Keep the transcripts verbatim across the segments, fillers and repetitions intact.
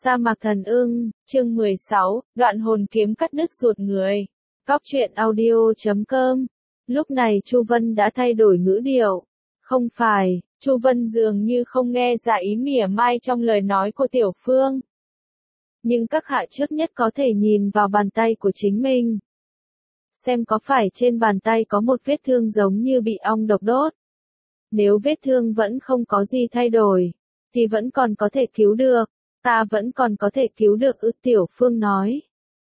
Sa mạc thần ưng, chương mười sáu, đoạn hồn kiếm cắt đứt ruột người. Cóc truyện audio chấm com. Lúc này Chu Vân đã thay đổi ngữ điệu. Không phải, Chu Vân dường như không nghe ra ý mỉa mai trong lời nói của Tiểu Phương. Nhưng các hạ trước nhất có thể nhìn vào bàn tay của chính mình. Xem có phải trên bàn tay có một vết thương giống như bị ong độc đốt. Nếu vết thương vẫn không có gì thay đổi, thì vẫn còn có thể cứu được. Ta vẫn còn có thể cứu được ư, Tiểu Phương nói.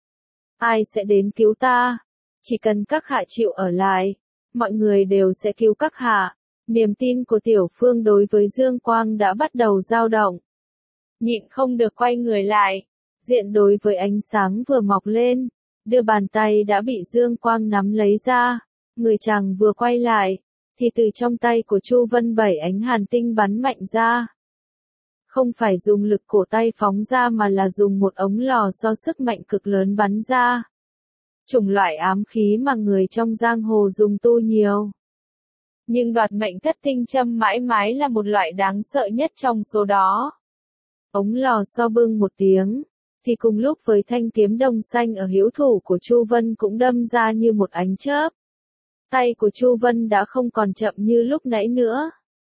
Ai sẽ đến cứu ta? Chỉ cần các hạ chịu ở lại, mọi người đều sẽ cứu các hạ. Niềm tin của Tiểu Phương đối với Dương Quang đã bắt đầu dao động. Nhịn không được quay người lại, diện đối với ánh sáng vừa mọc lên, đưa bàn tay đã bị Dương Quang nắm lấy ra. Người chàng vừa quay lại, thì từ trong tay của Chu Vân bảy ánh hàn tinh bắn mạnh ra. Không phải dùng lực cổ tay phóng ra mà là dùng một ống lò do sức mạnh cực lớn bắn ra. Chủng loại ám khí mà người trong giang hồ dùng tu nhiều. Nhưng đoạt mệnh thất tinh châm mãi mãi là một loại đáng sợ nhất trong số đó. Ống lò so bưng một tiếng, thì cùng lúc với thanh kiếm đồng xanh ở hữu thủ của Chu Vân cũng đâm ra như một ánh chớp. Tay của Chu Vân đã không còn chậm như lúc nãy nữa.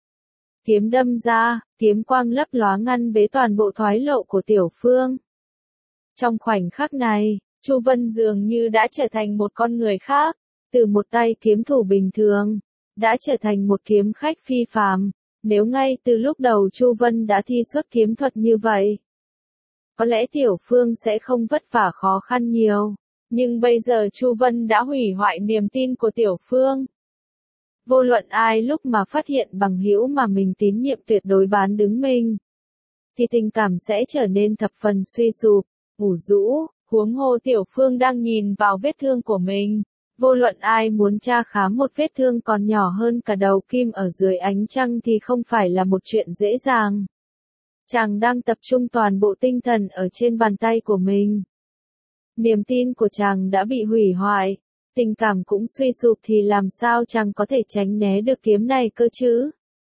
Kiếm đâm ra, kiếm quang lấp lóa ngăn bế toàn bộ thoái lộ của Tiểu Phương. Trong khoảnh khắc này, Chu Vân dường như đã trở thành một con người khác, từ một tay kiếm thủ bình thường, đã trở thành một kiếm khách phi phàm. Nếu ngay từ lúc đầu Chu Vân đã thi xuất kiếm thuật như vậy, có lẽ Tiểu Phương sẽ không vất vả khó khăn nhiều, nhưng bây giờ Chu Vân đã hủy hoại niềm tin của Tiểu Phương. Vô luận ai lúc mà phát hiện bằng hữu mà mình tín nhiệm tuyệt đối bán đứng mình, thì tình cảm sẽ trở nên thập phần suy sụp, ủ rũ, huống hồ Tiểu Phương đang nhìn vào vết thương của mình. Vô luận ai muốn tra khám một vết thương còn nhỏ hơn cả đầu kim ở dưới ánh trăng thì không phải là một chuyện dễ dàng. Chàng đang tập trung toàn bộ tinh thần ở trên bàn tay của mình. Niềm tin của chàng đã bị hủy hoại. Tình cảm cũng suy sụp thì làm sao chàng có thể tránh né được kiếm này cơ chứ?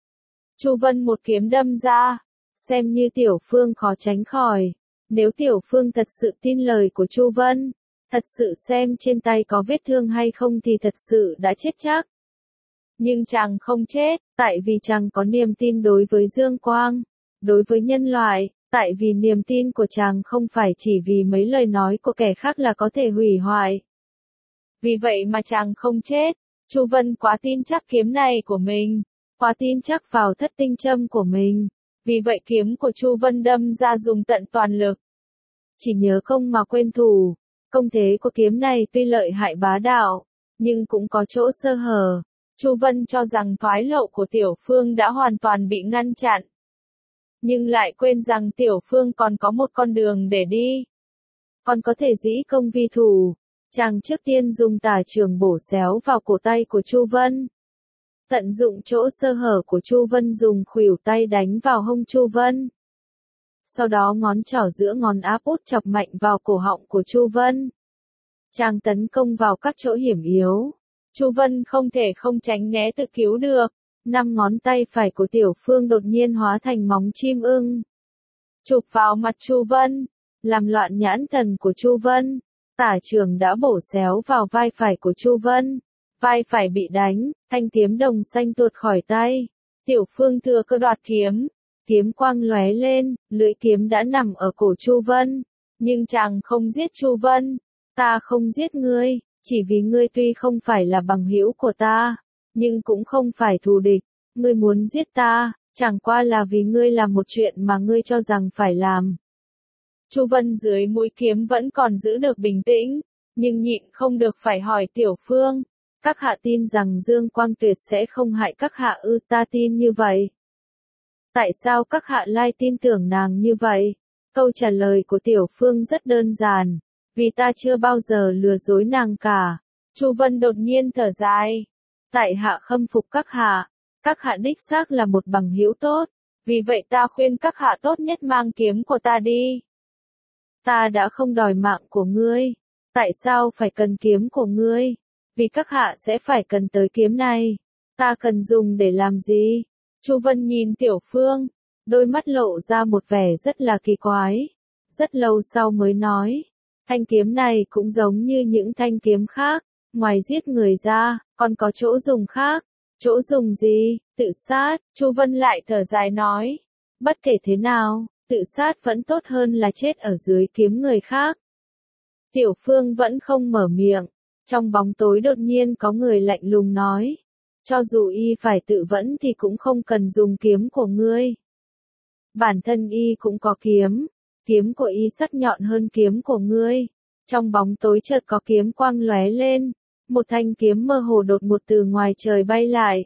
Chu Vân một kiếm đâm ra, xem như Tiểu Phương khó tránh khỏi. Nếu Tiểu Phương thật sự tin lời của Chu Vân, thật sự xem trên tay có vết thương hay không thì thật sự đã chết chắc. Nhưng chàng không chết, tại vì chàng có niềm tin đối với Dương Quang, đối với nhân loại, tại vì niềm tin của chàng không phải chỉ vì mấy lời nói của kẻ khác là có thể hủy hoại. Vì vậy mà chàng không chết. Chu Vân quá tin chắc kiếm này của mình, quá tin chắc vào thất tinh châm của mình. Vì vậy kiếm của Chu Vân đâm ra dùng tận toàn lực. Chỉ nhớ công mà quên thủ. Công thế của kiếm này tuy lợi hại bá đạo, nhưng cũng có chỗ sơ hở. Chu Vân cho rằng thoái lộ của Tiểu Phương đã hoàn toàn bị ngăn chặn. Nhưng lại quên rằng Tiểu Phương còn có một con đường để đi. Còn có thể dĩ công vi thủ. Chàng trước tiên dùng tả trường bổ xéo vào cổ tay của Chu Vân. Tận dụng chỗ sơ hở của Chu Vân dùng khuỷu tay đánh vào hông Chu Vân. Sau đó ngón trỏ giữa ngón áp út chọc mạnh vào cổ họng của Chu Vân. Chàng tấn công vào các chỗ hiểm yếu. Chu Vân không thể không tránh né tự cứu được. Năm ngón tay phải của Tiểu Phương đột nhiên hóa thành móng chim ưng. Chụp vào mặt Chu Vân, làm loạn nhãn thần của Chu Vân. Tả trường đã bổ xéo vào vai phải của Chu Vân. Vai phải bị đánh, thanh kiếm đồng xanh tuột khỏi tay. Tiểu Phương thừa cơ đoạt kiếm. Kiếm quang lóe lên, lưỡi kiếm đã nằm ở cổ Chu Vân. Nhưng chàng không giết Chu Vân. Ta không giết ngươi, chỉ vì ngươi tuy không phải là bằng hữu của ta, nhưng cũng không phải thù địch. Ngươi muốn giết ta, chẳng qua là vì ngươi làm một chuyện mà ngươi cho rằng phải làm. Chu Vân dưới mũi kiếm vẫn còn giữ được bình tĩnh, nhưng nhịn không được phải hỏi Tiểu Phương. Các hạ tin rằng Dương Quang Tuyệt sẽ không hại các hạ ư? Ta tin như vậy. Tại sao các hạ lại tin tưởng nàng như vậy? Câu trả lời của Tiểu Phương rất đơn giản. Vì ta chưa bao giờ lừa dối nàng cả. Chu Vân đột nhiên thở dài. Tại hạ khâm phục các hạ. Các hạ đích xác là một bằng hữu tốt. Vì vậy ta khuyên các hạ tốt nhất mang kiếm của ta đi. Ta đã không đòi mạng của ngươi. Tại sao phải cần kiếm của ngươi? Vì các hạ sẽ phải cần tới kiếm này. Ta cần dùng để làm gì? Chu Vân nhìn Tiểu Phương, đôi mắt lộ ra một vẻ rất là kỳ quái. rất lâu sau mới nói, thanh kiếm này cũng giống như những thanh kiếm khác, ngoài giết người ra, còn có chỗ dùng khác. Chỗ dùng gì? Tự sát, Chu Vân lại thở dài nói. Bất kể thế nào, tự sát vẫn tốt hơn là chết ở dưới kiếm người khác. Tiểu Phương vẫn không mở miệng. Trong bóng tối đột nhiên có người lạnh lùng nói. Cho dù y phải tự vẫn thì cũng không cần dùng kiếm của ngươi. Bản thân y cũng có kiếm. Kiếm của y sắc nhọn hơn kiếm của ngươi. Trong bóng tối chợt có kiếm quang lóe lên. Một thanh kiếm mơ hồ đột ngột từ ngoài trời bay lại.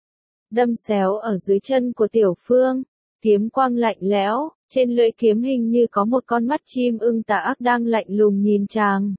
Đâm xéo ở dưới chân của Tiểu Phương. Kiếm quang lạnh lẽo, trên lưỡi kiếm hình như có một con mắt chim ưng tà ác đang lạnh lùng nhìn chàng.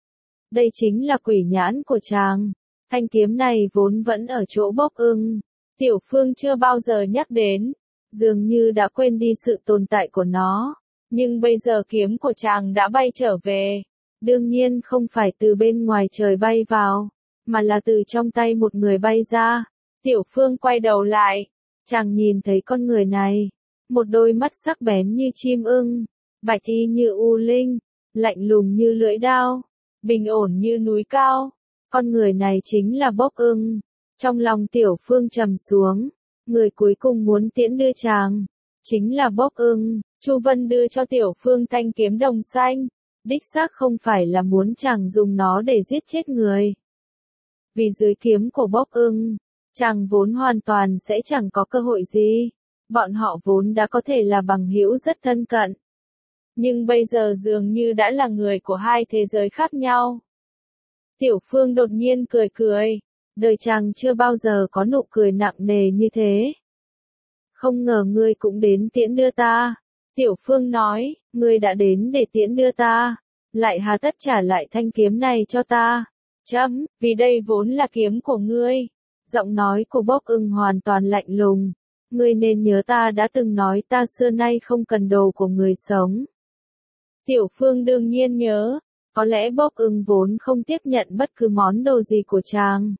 Đây chính là quỷ nhãn của chàng. Thanh kiếm này vốn vẫn ở chỗ Bốc Ưng. Tiểu Phương chưa bao giờ nhắc đến, dường như đã quên đi sự tồn tại của nó. Nhưng bây giờ kiếm của chàng đã bay trở về. Đương nhiên không phải từ bên ngoài trời bay vào, mà là từ trong tay một người bay ra. Tiểu Phương quay đầu lại, chàng nhìn thấy con người này. Một đôi mắt sắc bén như chim ưng, bạch y như u linh, lạnh lùng như lưỡi đao, bình ổn như núi cao. Con người này chính là Bốc Ưng. Trong lòng Tiểu Phương trầm xuống, người cuối cùng muốn tiễn đưa chàng, chính là Bốc Ưng. Chu Vân đưa cho Tiểu Phương thanh kiếm đồng xanh, đích xác không phải là muốn chàng dùng nó để giết chết người. Vì dưới kiếm của Bốc Ưng, chàng vốn hoàn toàn sẽ chẳng có cơ hội gì. Bọn họ vốn đã có thể là bằng hữu rất thân cận. Nhưng bây giờ dường như đã là người của hai thế giới khác nhau. Tiểu Phương đột nhiên cười cười. Đời chàng chưa bao giờ có nụ cười nặng nề như thế. Không ngờ ngươi cũng đến tiễn đưa ta. Tiểu Phương nói, ngươi đã đến để tiễn đưa ta. Lại hà tất trả lại thanh kiếm này cho ta. Chấm, vì đây vốn là kiếm của ngươi. Giọng nói của Bốc Ưng hoàn toàn lạnh lùng. Ngươi nên nhớ ta đã từng nói ta xưa nay không cần đồ của người sống. Tiểu Phương đương nhiên nhớ. Có lẽ Bốc Ưng vốn không tiếp nhận bất cứ món đồ gì của chàng.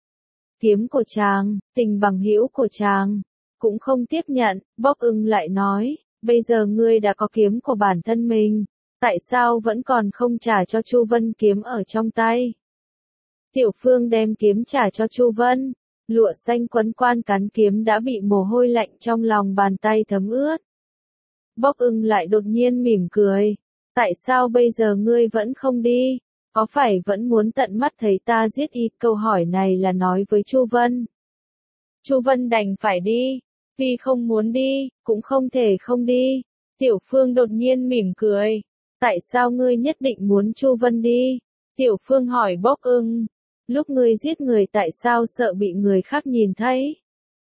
Kiếm của chàng, tình bằng hữu của chàng, cũng không tiếp nhận. Bốc Ưng lại nói, bây giờ ngươi đã có kiếm của bản thân mình, tại sao vẫn còn không trả cho Chu Vân kiếm ở trong tay? Tiểu Phương đem kiếm trả cho Chu Vân, lụa xanh quấn quan cán kiếm đã bị mồ hôi lạnh trong lòng bàn tay thấm ướt. Bốc Ưng lại đột nhiên mỉm cười, tại sao bây giờ ngươi vẫn không đi? Có phải vẫn muốn tận mắt thấy ta giết y? Câu hỏi này là nói với Chu Vân. Chu Vân đành phải đi, vì không muốn đi, cũng không thể không đi. Tiểu Phương đột nhiên mỉm cười, tại sao ngươi nhất định muốn Chu Vân đi? Tiểu Phương hỏi Bốc Ưng, lúc ngươi giết người tại sao sợ bị người khác nhìn thấy?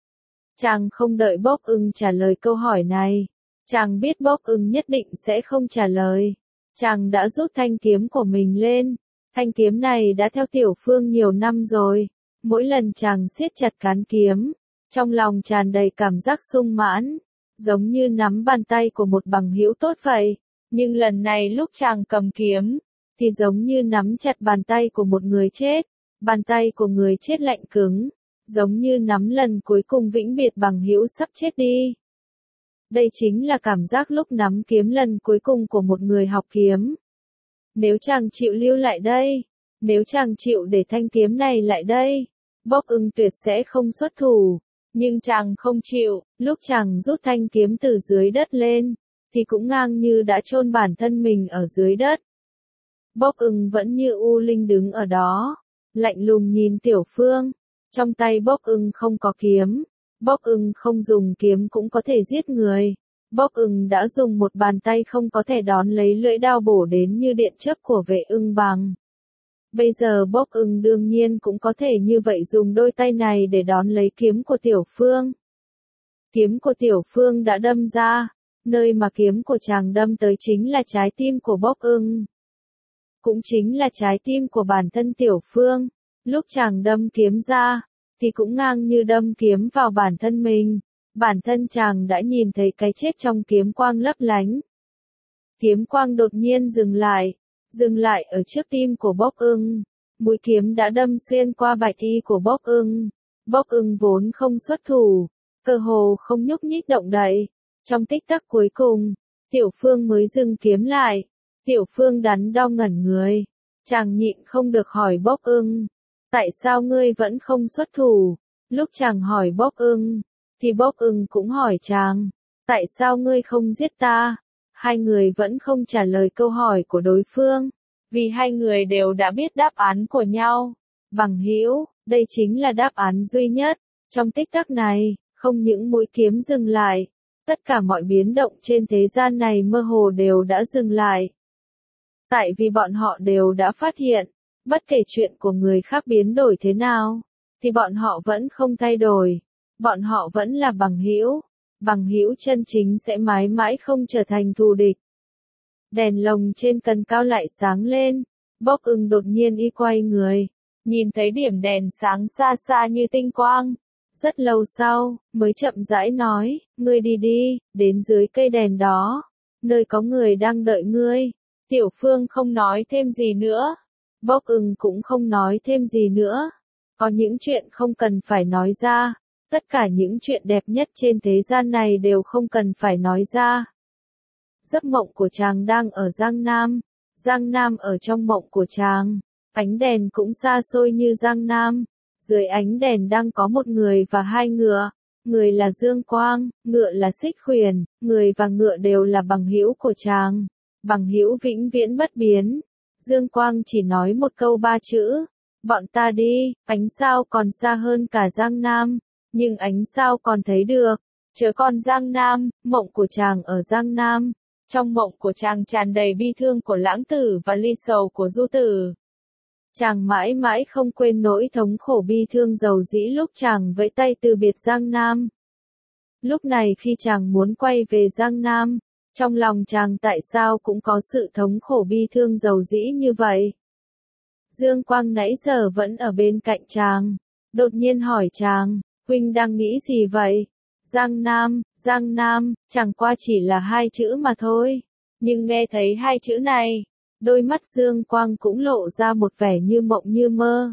Chàng không đợi Bốc Ưng trả lời câu hỏi này, chàng biết Bốc Ưng nhất định sẽ không trả lời. Chàng đã rút thanh kiếm của mình lên. Thanh kiếm này đã theo Tiểu Phương nhiều năm rồi. Mỗi lần chàng siết chặt cán kiếm, trong lòng tràn đầy cảm giác sung mãn, giống như nắm bàn tay của một bằng hữu tốt vậy. Nhưng lần này lúc chàng cầm kiếm, thì giống như nắm chặt bàn tay của một người chết. Bàn tay của người chết lạnh cứng, giống như nắm lần cuối cùng vĩnh biệt bằng hữu sắp chết đi. Đây chính là cảm giác lúc nắm kiếm lần cuối cùng của một người học kiếm. Nếu chàng chịu lưu lại đây, nếu chàng chịu để thanh kiếm này lại đây, Bốc Ưng tuyệt sẽ không xuất thủ. Nhưng chàng không chịu, lúc chàng rút thanh kiếm từ dưới đất lên, thì cũng ngang như đã chôn bản thân mình ở dưới đất. Bốc Ưng vẫn như u linh đứng ở đó, lạnh lùng nhìn Tiểu Phương. Trong tay Bốc Ưng không có kiếm. Bốc Ưng không dùng kiếm cũng có thể giết người. Bốc Ưng đã dùng một bàn tay không có thể đón lấy lưỡi đao bổ đến như điện chớp của Vệ Ưng Bằng. Bây giờ Bốc Ưng đương nhiên cũng có thể như vậy dùng đôi tay này để đón lấy kiếm của Tiểu Phương. Kiếm của Tiểu Phương đã đâm ra, nơi mà kiếm của chàng đâm tới chính là trái tim của Bốc Ưng. Cũng chính là trái tim của bản thân Tiểu Phương. Lúc chàng đâm kiếm ra, thì cũng ngang như đâm kiếm vào bản thân mình. Bản thân chàng đã nhìn thấy cái chết trong kiếm quang lấp lánh. Kiếm quang đột nhiên dừng lại, dừng lại ở trước tim của Bốc Ưng. Mũi kiếm đã đâm xuyên qua bạch y của Bốc Ưng. Bốc Ưng vốn không xuất thủ, cơ hồ không nhúc nhích động đậy. Trong tích tắc cuối cùng, Tiểu Phương mới dừng kiếm lại. Tiểu Phương đắn đo ngẩn người. Chàng nhịn không được hỏi Bốc Ưng. Tại sao ngươi vẫn không xuất thủ? Lúc chàng hỏi Bốc Ưng, thì Bốc Ưng cũng hỏi chàng. Tại sao ngươi không giết ta? Hai người vẫn không trả lời câu hỏi của đối phương. Vì hai người đều đã biết đáp án của nhau. Bằng hữu, đây chính là đáp án duy nhất. Trong tích tắc này, không những mũi kiếm dừng lại. Tất cả mọi biến động trên thế gian này mơ hồ đều đã dừng lại. Tại vì bọn họ đều đã phát hiện, bất kể chuyện của người khác biến đổi thế nào, thì bọn họ vẫn không thay đổi. Bọn họ vẫn là bằng hữu. Bằng hữu chân chính sẽ mãi mãi không trở thành thù địch. Đèn lồng trên cần cao lại sáng lên. Bốc Ưng đột nhiên y quay người. Nhìn thấy điểm đèn sáng xa xa như tinh quang. Rất lâu sau, mới chậm rãi nói, ngươi đi đi, đến dưới cây đèn đó. Nơi có người đang đợi ngươi. Tiểu Phương không nói thêm gì nữa. Bốc Ưng cũng không nói thêm gì nữa. Có những chuyện không cần phải nói ra. Tất cả những chuyện đẹp nhất trên thế gian này đều không cần phải nói ra. Giấc mộng của chàng đang ở Giang Nam. Giang Nam ở trong mộng của chàng. Ánh đèn cũng xa xôi như Giang Nam. Dưới ánh đèn đang có một người và hai ngựa. Người là Dương Quang, ngựa là Xích Khuyển. Người và ngựa đều là bằng hữu của chàng. Bằng hữu vĩnh viễn bất biến. Dương Quang chỉ nói một câu ba chữ. Bọn ta đi, ánh sao còn xa hơn cả Giang Nam. Nhưng ánh sao còn thấy được. Chớ còn Giang Nam, mộng của chàng ở Giang Nam. Trong mộng của chàng tràn đầy bi thương của lãng tử và ly sầu của du tử. Chàng mãi mãi không quên nỗi thống khổ bi thương dầu dĩ lúc chàng vẫy tay từ biệt Giang Nam. Lúc này khi chàng muốn quay về Giang Nam, trong lòng chàng tại sao cũng có sự thống khổ bi thương dầu dĩ như vậy. Dương Quang nãy giờ vẫn ở bên cạnh chàng. Đột nhiên hỏi chàng, huynh đang nghĩ gì vậy? Giang Nam, Giang Nam, chẳng qua chỉ là hai chữ mà thôi. Nhưng nghe thấy hai chữ này, đôi mắt Dương Quang cũng lộ ra một vẻ như mộng như mơ.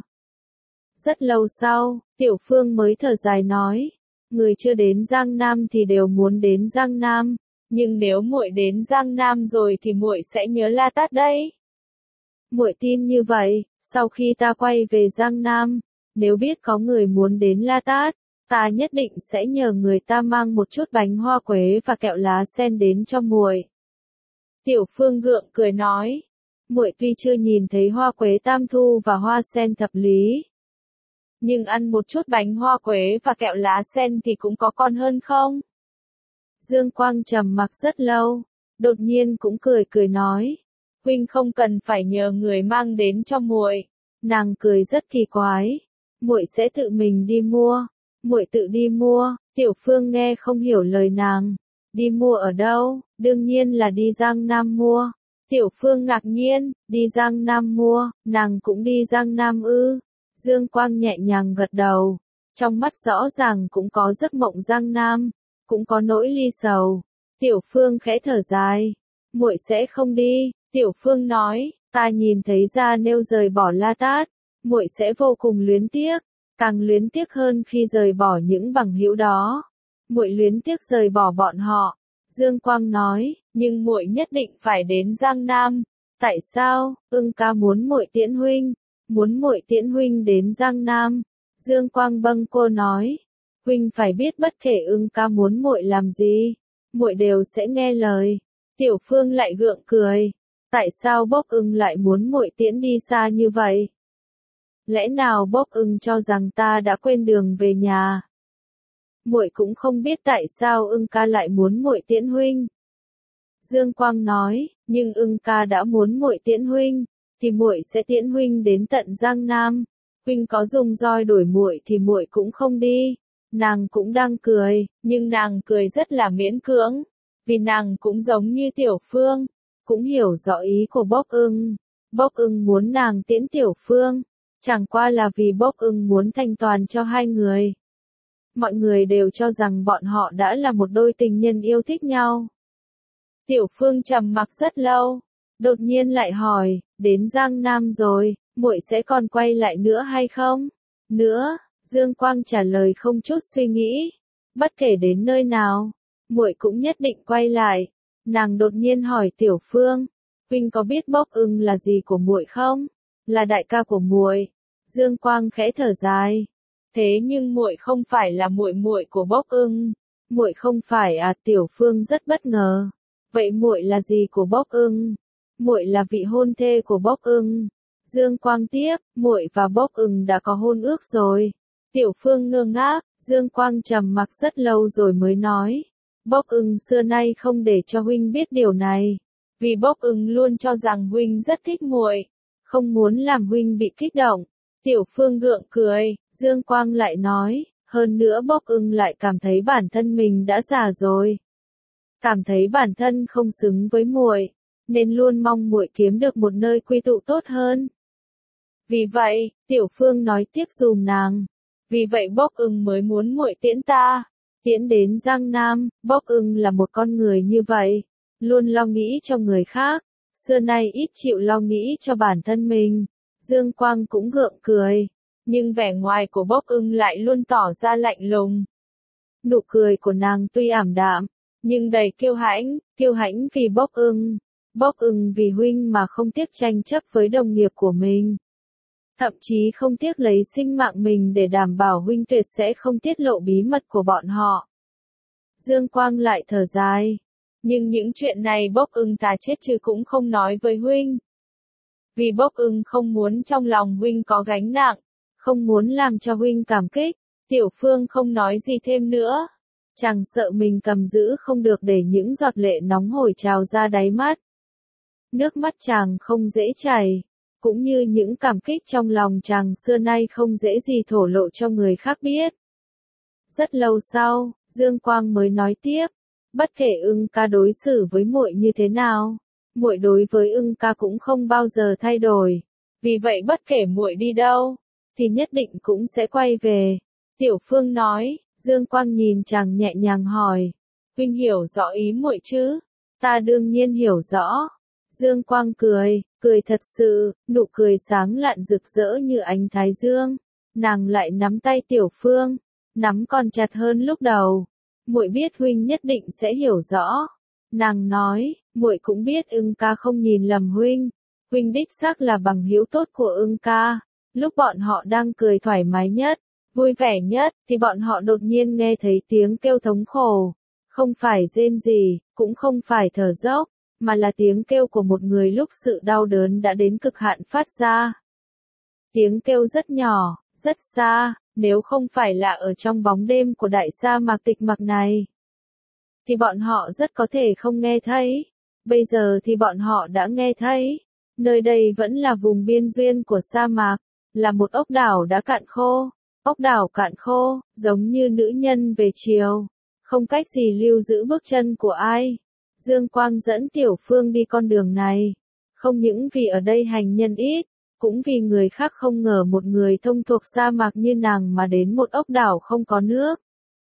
Rất lâu sau, Tiểu Phương mới thở dài nói, người chưa đến Giang Nam thì đều muốn đến Giang Nam, nhưng nếu muội đến Giang Nam rồi thì muội sẽ nhớ La Tát đấy. Muội tin như vậy, sau khi ta quay về Giang Nam, nếu biết có người muốn đến La Tát, ta nhất định sẽ nhờ người ta mang một chút bánh hoa quế và kẹo lá sen đến cho muội. Tiểu Phương gượng cười nói, muội tuy chưa nhìn thấy hoa quế tam thu và hoa sen thập lý, nhưng ăn một chút bánh hoa quế và kẹo lá sen thì cũng có còn hơn không? Dương Quang trầm mặc rất lâu, đột nhiên cũng cười cười nói, huynh không cần phải nhờ người mang đến cho muội. Nàng cười rất kỳ quái, muội sẽ tự mình đi mua. Muội tự đi mua. Tiểu Phương nghe không hiểu lời nàng. Đi mua ở đâu? Đương nhiên là đi Giang Nam mua. Tiểu Phương ngạc nhiên, đi Giang Nam mua, nàng cũng đi Giang Nam ư? Dương Quang nhẹ nhàng gật đầu, trong mắt rõ ràng cũng có giấc mộng Giang Nam, cũng có nỗi ly sầu. Tiểu Phương khẽ thở dài, muội sẽ không đi. Tiểu Phương nói, ta nhìn thấy Gia Nêu rời bỏ La Tát, muội sẽ vô cùng luyến tiếc, càng luyến tiếc hơn khi rời bỏ những bằng hữu đó. Muội luyến tiếc rời bỏ bọn họ. Dương Quang nói, nhưng muội nhất định phải đến Giang Nam. Tại sao? Ưng ca muốn muội tiễn huynh, muốn muội tiễn huynh đến Giang Nam. Dương Quang bâng cô nói, huynh phải biết bất kể Ưng ca muốn muội làm gì, muội đều sẽ nghe lời. Tiểu Phương lại gượng cười, tại sao Bốc Ưng lại muốn muội tiễn đi xa như vậy? Lẽ nào Bốc Ưng cho rằng ta đã quên đường về nhà? Muội cũng không biết tại sao Ưng ca lại muốn muội tiễn huynh. Dương Quang nói, nhưng Ưng ca đã muốn muội tiễn huynh, thì muội sẽ tiễn huynh đến tận Giang Nam. Huynh có dùng roi đuổi muội thì muội cũng không đi. Nàng cũng đang cười, nhưng nàng cười rất là miễn cưỡng, vì nàng cũng giống như Tiểu Phương, cũng hiểu rõ ý của Bốc Ưng. Bốc Ưng muốn nàng tiễn Tiểu Phương, chẳng qua là vì Bốc Ưng muốn thanh toàn cho hai người. Mọi người đều cho rằng bọn họ đã là một đôi tình nhân yêu thích nhau. Tiểu Phương trầm mặc rất lâu, đột nhiên lại hỏi, đến Giang Nam rồi, muội sẽ còn quay lại nữa hay không? Nữa, Dương Quang trả lời không chút suy nghĩ, bất kể đến nơi nào, muội cũng nhất định quay lại. Nàng đột nhiên hỏi Tiểu Phương, huynh có biết Bốc Ưng là gì của muội không? Là đại ca của muội. Dương Quang khẽ thở dài. Thế nhưng muội không phải là muội muội của Bốc Ưng. Muội không phải à? Tiểu Phương rất bất ngờ. Vậy muội là gì của Bốc Ưng? Muội là vị hôn thê của Bốc Ưng. Dương Quang tiếp, muội và Bốc Ưng đã có hôn ước rồi. Tiểu Phương ngơ ngác, Dương Quang trầm mặc rất lâu rồi mới nói. Bốc Ưng xưa nay không để cho huynh biết điều này. Vì Bốc Ưng luôn cho rằng huynh rất thích muội, không muốn làm huynh bị kích động. Tiểu Phương gượng cười, Dương Quang lại nói, hơn nữa Bốc Ưng lại cảm thấy bản thân mình đã già rồi. Cảm thấy bản thân không xứng với muội, nên luôn mong muội kiếm được một nơi quy tụ tốt hơn. Vì vậy, Tiểu Phương nói tiếp dùm nàng. Vì vậy Bốc Ưng mới muốn muội tiễn ta, tiễn đến Giang Nam. Bốc Ưng là một con người như vậy, luôn lo nghĩ cho người khác, xưa nay ít chịu lo nghĩ cho bản thân mình. Dương Quang cũng gượng cười, nhưng vẻ ngoài của Bốc Ưng lại luôn tỏ ra lạnh lùng. Nụ cười của nàng tuy ảm đạm, nhưng đầy kiêu hãnh, kiêu hãnh vì Bốc Ưng. Bốc Ưng vì huynh mà không tiếc tranh chấp với đồng nghiệp của mình. Thậm chí không tiếc lấy sinh mạng mình để đảm bảo huynh tuyệt sẽ không tiết lộ bí mật của bọn họ. Dương Quang lại thở dài. Nhưng những chuyện này Bốc Ưng ta chết chứ cũng không nói với huynh. Vì Bốc Ưng không muốn trong lòng huynh có gánh nặng, không muốn làm cho huynh cảm kích. Tiểu Phương không nói gì thêm nữa. Chàng sợ mình cầm giữ không được để những giọt lệ nóng hổi trào ra đáy mắt. Nước mắt chàng không dễ chảy, cũng như những cảm kích trong lòng chàng xưa nay không dễ gì thổ lộ cho người khác biết. Rất lâu sau, Dương Quang mới nói tiếp, bất kể Ưng ca đối xử với muội như thế nào, muội đối với Ưng ca cũng không bao giờ thay đổi. Vì vậy bất kể muội đi đâu, thì nhất định cũng sẽ quay về. Tiểu Phương nói. Dương Quang nhìn chàng nhẹ nhàng hỏi, huynh hiểu rõ ý muội chứ? Ta đương nhiên hiểu rõ. Dương Quang cười, cười thật sự, nụ cười sáng lạn rực rỡ như ánh thái dương. Nàng lại nắm tay Tiểu Phương, nắm còn chặt hơn lúc đầu. Muội biết huynh nhất định sẽ hiểu rõ. Nàng nói, muội cũng biết Ưng ca không nhìn lầm huynh. Huynh đích xác là bằng hữu tốt của Ưng ca. Lúc bọn họ đang cười thoải mái nhất, vui vẻ nhất, thì bọn họ đột nhiên nghe thấy tiếng kêu thống khổ. Không phải rên rỉ, cũng không phải thở dốc, mà là tiếng kêu của một người lúc sự đau đớn đã đến cực hạn phát ra. Tiếng kêu rất nhỏ, rất xa, nếu không phải là ở trong bóng đêm của đại sa mạc tịch mặc này, thì bọn họ rất có thể không nghe thấy. Bây giờ thì bọn họ đã nghe thấy. Nơi đây vẫn là vùng biên duyên của sa mạc, là một ốc đảo đã cạn khô. Ốc đảo cạn khô, giống như nữ nhân về chiều, không cách gì lưu giữ bước chân của ai. Dương Quang dẫn Tiểu Phương đi con đường này, không những vì ở đây hành nhân ít, cũng vì người khác không ngờ một người thông thuộc sa mạc như nàng mà đến một ốc đảo không có nước.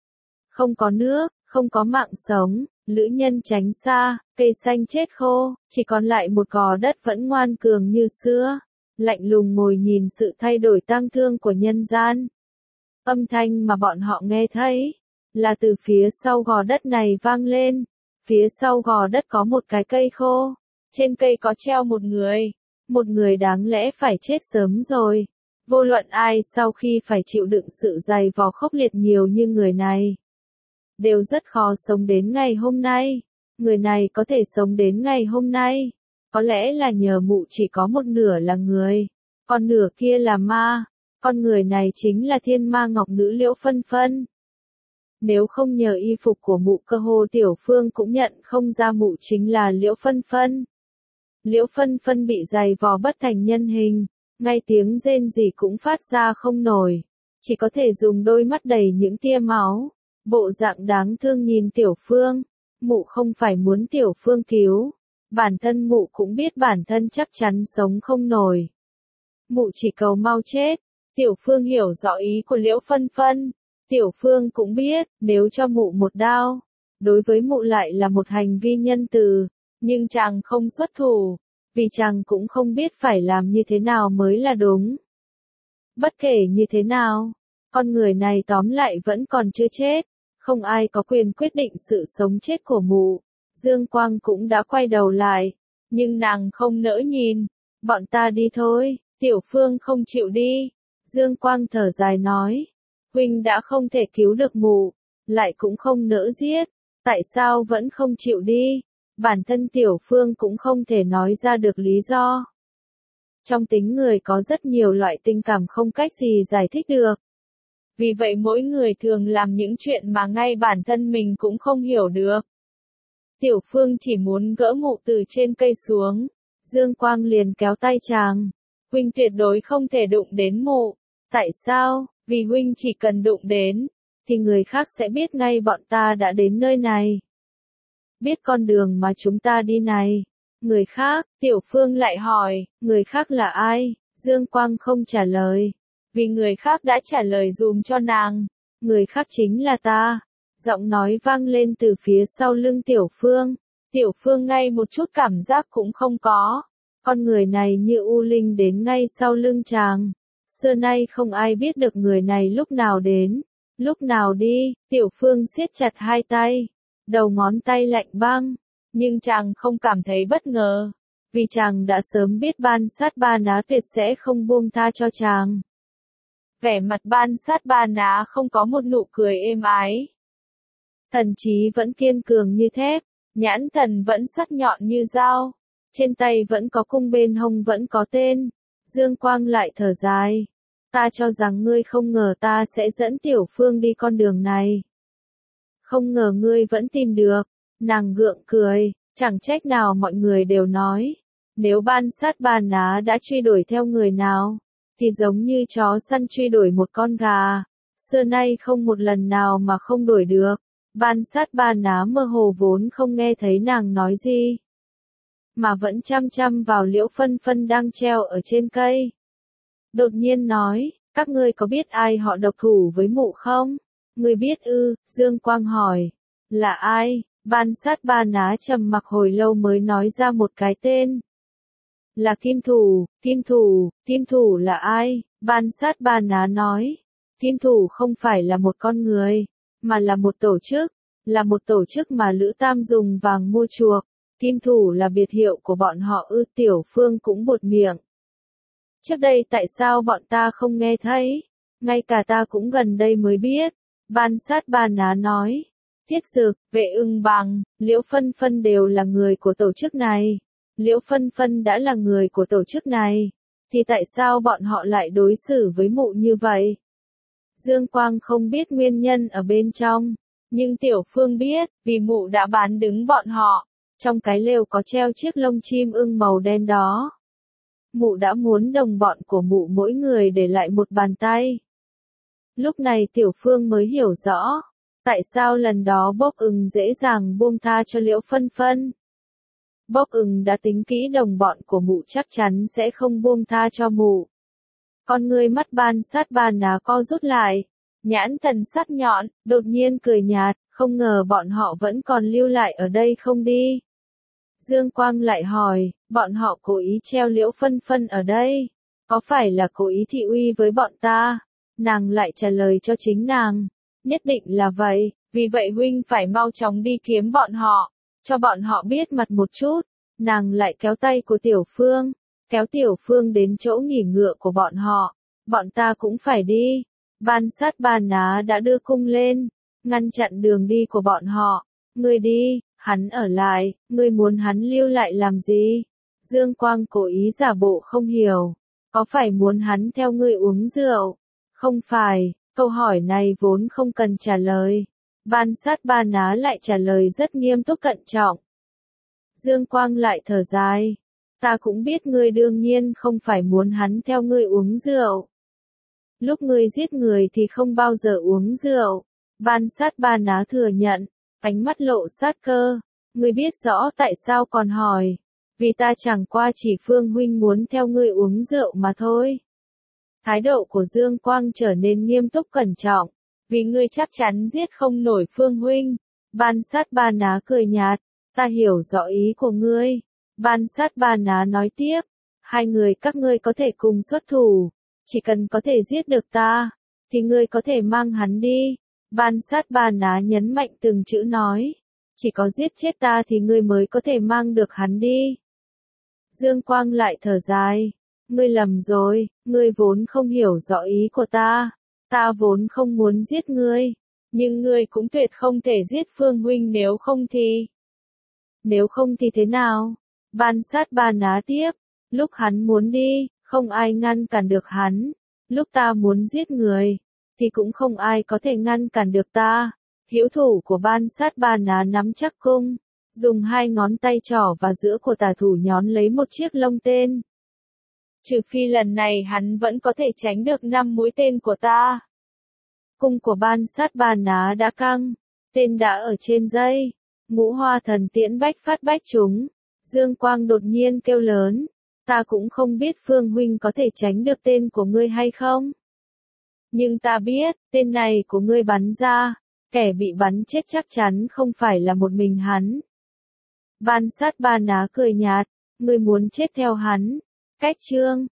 Không có nước, không có mạng sống, lữ nhân tránh xa, cây xanh chết khô, chỉ còn lại một gò đất vẫn ngoan cường như xưa, lạnh lùng ngồi nhìn sự thay đổi tang thương của nhân gian. Âm thanh mà bọn họ nghe thấy, là từ phía sau gò đất này vang lên. Phía sau gò đất có một cái cây khô, trên cây có treo một người, một người đáng lẽ phải chết sớm rồi. Vô luận ai sau khi phải chịu đựng sự dày vò khốc liệt nhiều như người này, đều rất khó sống đến ngày hôm nay. Người này có thể sống đến ngày hôm nay, có lẽ là nhờ mụ chỉ có một nửa là người, còn nửa kia là ma. Con người này chính là thiên ma ngọc nữ Liễu Phân Phân. Nếu không nhờ y phục của mụ, cơ hồ Tiểu Phương cũng nhận không ra mụ chính là Liễu Phân Phân. Liễu Phân Phân bị dày vò bất thành nhân hình, ngay tiếng rên rỉ cũng phát ra không nổi, chỉ có thể dùng đôi mắt đầy những tia máu, bộ dạng đáng thương nhìn Tiểu Phương. Mụ không phải muốn Tiểu Phương cứu, bản thân mụ cũng biết bản thân chắc chắn sống không nổi. Mụ chỉ cầu mau chết. Tiểu Phương hiểu rõ ý của Liễu Phân Phân. Tiểu Phương cũng biết, nếu cho mụ một đao, đối với mụ lại là một hành vi nhân từ, nhưng chàng không xuất thủ, vì chàng cũng không biết phải làm như thế nào mới là đúng. Bất kể như thế nào, con người này tóm lại vẫn còn chưa chết, không ai có quyền quyết định sự sống chết của mụ. Dương Quang cũng đã quay đầu lại, nhưng nàng không nỡ nhìn. Bọn ta đi thôi, Tiểu Phương không chịu đi. Dương Quang thở dài nói, huynh đã không thể cứu được mụ, lại cũng không nỡ giết, tại sao vẫn không chịu đi? Bản thân Tiểu Phương cũng không thể nói ra được lý do. Trong tính người có rất nhiều loại tình cảm không cách gì giải thích được. Vì vậy mỗi người thường làm những chuyện mà ngay bản thân mình cũng không hiểu được. Tiểu Phương chỉ muốn gỡ mụ từ trên cây xuống. Dương Quang liền kéo tay chàng. Huynh tuyệt đối không thể đụng đến mụ. Tại sao? Vì huynh chỉ cần đụng đến, thì người khác sẽ biết ngay bọn ta đã đến nơi này. Biết con đường mà chúng ta đi này. Người khác, Tiểu Phương lại hỏi, người khác là ai? Dương Quang không trả lời. Vì người khác đã trả lời dùm cho nàng. Người khác chính là ta. Giọng nói vang lên từ phía sau lưng Tiểu Phương. Tiểu Phương ngay một chút cảm giác cũng không có. Con người này như u linh đến ngay sau lưng chàng. Xưa nay không ai biết được người này lúc nào đến, lúc nào đi. Tiểu Phương siết chặt hai tay, đầu ngón tay lạnh băng. Nhưng chàng không cảm thấy bất ngờ, vì chàng đã sớm biết Ban Sát Ba Ná tuyệt sẽ không buông tha cho chàng. Vẻ mặt Ban Sát Ba Ná không có một nụ cười êm ái. Thần trí vẫn kiên cường như thép, nhãn thần vẫn sắc nhọn như dao, trên tay vẫn có cung, bên hông vẫn có tên. Dương Quang lại thở dài. Ta cho rằng ngươi không ngờ ta sẽ dẫn Tiểu Phương đi con đường này. Không ngờ ngươi vẫn tìm được. Nàng gượng cười, chẳng trách nào mọi người đều nói. Nếu Ban Sát Ba Ná đã truy đuổi theo người nào, thì giống như chó săn truy đuổi một con gà. Xưa nay không một lần nào mà không đuổi được. Ban Sát Ba Ná mơ hồ vốn không nghe thấy nàng nói gì, mà vẫn chăm chăm vào Liễu Phân Phân đang treo ở trên cây. Đột nhiên nói, các ngươi có biết ai họ độc thủ với mụ không? Ngươi biết ư? Dương Quang hỏi. Là ai? Ban Sát Ba Ná trầm mặc hồi lâu mới nói ra một cái tên. Là Kim Thủ. Kim Thủ. Kim Thủ là ai? Ban Sát Ba Ná nói. Kim Thủ không phải là một con người, mà là một tổ chức. Là một tổ chức mà Lữ Tam dùng vàng mua chuộc. Kim Thủ là biệt hiệu của bọn họ ư? Tiểu Phương cũng buột miệng. Trước đây tại sao bọn ta không nghe thấy? Ngay cả ta cũng gần đây mới biết. Ban Sát Ba Ná nói. Thiết Dực, Vệ Ưng Bằng, Liễu Phân Phân đều là người của tổ chức này. Liễu Phân Phân đã là người của tổ chức này, thì tại sao bọn họ lại đối xử với mụ như vậy? Dương Quang không biết nguyên nhân ở bên trong, nhưng Tiểu Phương biết, vì mụ đã bán đứng bọn họ. Trong cái lều có treo chiếc lông chim ưng màu đen đó. Mụ đã muốn đồng bọn của mụ mỗi người để lại một bàn tay. Lúc này Tiểu Phương mới hiểu rõ, tại sao lần đó Bốc Ưng dễ dàng buông tha cho Liễu Phân Phân. Bốc Ưng đã tính kỹ đồng bọn của mụ chắc chắn sẽ không buông tha cho mụ. Con ngươi mắt Ban Sát Ba Ná co rút lại, nhãn thần sắc nhọn, đột nhiên cười nhạt, không ngờ bọn họ vẫn còn lưu lại ở đây không đi. Dương Quang lại hỏi, bọn họ cố ý treo Liễu Phân Phân ở đây, có phải là cố ý thị uy với bọn ta? Nàng lại trả lời cho chính nàng, nhất định là vậy, vì vậy huynh phải mau chóng đi kiếm bọn họ, cho bọn họ biết mặt một chút. Nàng lại kéo tay của Tiểu Phương, kéo Tiểu Phương đến chỗ nghỉ ngựa của bọn họ. Bọn ta cũng phải đi. Ban Sát Ba Ná đã đưa cung lên, ngăn chặn đường đi của bọn họ. Ngươi đi, hắn ở lại, ngươi muốn hắn lưu lại làm gì? Dương Quang cố ý giả bộ không hiểu. Có phải muốn hắn theo ngươi uống rượu? Không phải, câu hỏi này vốn không cần trả lời. Ban Sát Ba Ná lại trả lời rất nghiêm túc cẩn trọng. Dương Quang lại thở dài. Ta cũng biết ngươi đương nhiên không phải muốn hắn theo ngươi uống rượu. Lúc ngươi giết người thì không bao giờ uống rượu. Ban Sát Ba Ná thừa nhận, ánh mắt lộ sát cơ. Ngươi biết rõ tại sao còn hỏi. Vì ta chẳng qua chỉ Phương huynh muốn theo ngươi uống rượu mà thôi. Thái độ của Dương Quang trở nên nghiêm túc cẩn trọng. Vì ngươi chắc chắn giết không nổi Phương huynh. Ban Sát Ba Ná cười nhạt. Ta hiểu rõ ý của ngươi. Ban Sát Ba Ná nói tiếp. Hai người các ngươi có thể cùng xuất thủ. Chỉ cần có thể giết được ta, thì ngươi có thể mang hắn đi. Ban Sát Ba Ná nhấn mạnh từng chữ nói. Chỉ có giết chết ta thì ngươi mới có thể mang được hắn đi. Dương Quang lại thở dài. Ngươi lầm rồi, ngươi vốn không hiểu rõ ý của ta. Ta vốn không muốn giết ngươi. Nhưng ngươi cũng tuyệt không thể giết Phương huynh nếu không thì. Nếu không thì thế nào? Ban Sát Ba Ná tiếp. Lúc hắn muốn đi, không ai ngăn cản được hắn. Lúc ta muốn giết người, thì cũng không ai có thể ngăn cản được ta. Hữu thủ của Ban Sát Ba Ná nắm chắc cung, dùng hai ngón tay trỏ và giữa của tả thủ nhón lấy một chiếc lông tên. Trừ phi lần này hắn vẫn có thể tránh được năm mũi tên của ta. Cung của Ban Sát Ba Ná đã căng, tên đã ở trên dây. Ngũ Hoa Thần Tiễn bách phát bách trúng. Dương Quang đột nhiên kêu lớn. Ta cũng không biết Phương huynh có thể tránh được tên của ngươi hay không. Nhưng ta biết, tên này của ngươi bắn ra, kẻ bị bắn chết chắc chắn không phải là một mình hắn. Ban Sát Ba Ná cười nhạt, ngươi muốn chết theo hắn. Cách chương